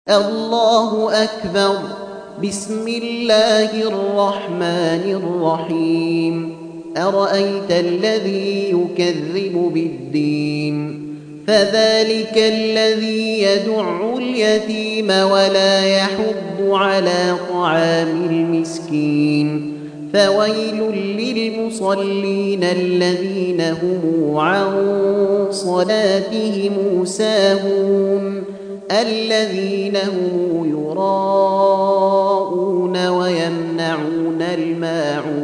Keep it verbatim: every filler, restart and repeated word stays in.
الله أكبر. بسم الله الرحمن الرحيم. أرأيت الذي يكذب بالدين فذلك الذي يدع اليتيم ولا يحض على طعام المسكين فويل للمصلين الذين هم عن صلاتهم ساهون الذين هم يراءون ويمنعون الماعون